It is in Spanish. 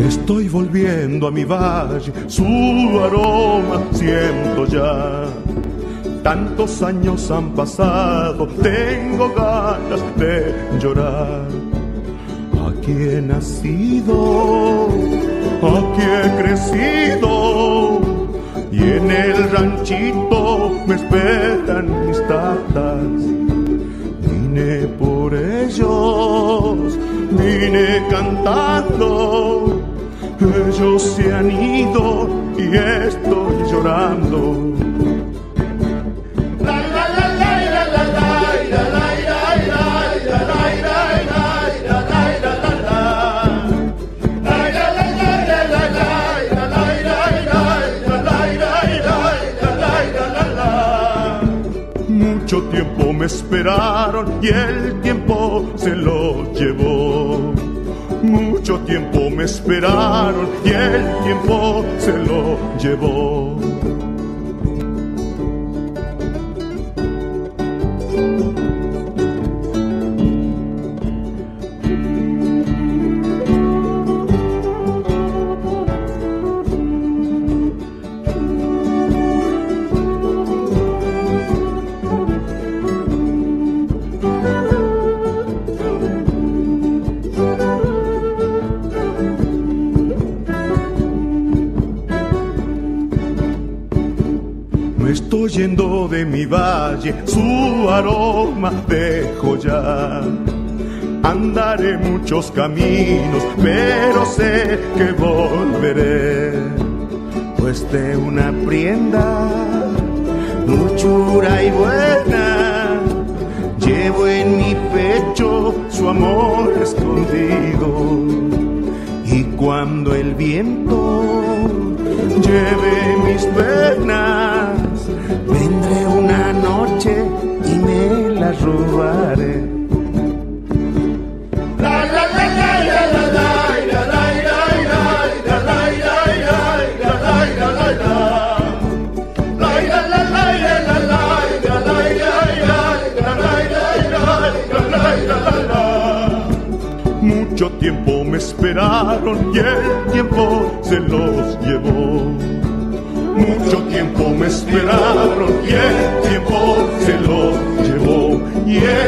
Estoy volviendo a mi valle, su aroma siento ya. Tantos años han pasado, tengo ganas de llorar. Aquí he nacido, aquí he crecido, y en el ranchito me esperan mis tatas. Vine por ellos, vine cantando. Ellos se han ido y estoy llorando. Mucho tiempo me esperaron y el tiempo se lo llevó. Mucho tiempo me esperaron y el tiempo se lo llevó. Me estoy yendo de mi valle, su aroma dejo ya. Andaré muchos caminos, pero sé que volveré. Pues de una prienda, muchura y buena, llevo en mi pecho su amor escondido. Y cuando el viento lleve mis penas, vendré una noche y me la robaré. Mucho tiempo me esperaron y el tiempo se los llevó. Mucho tiempo me esperaron y el tiempo se los llevó.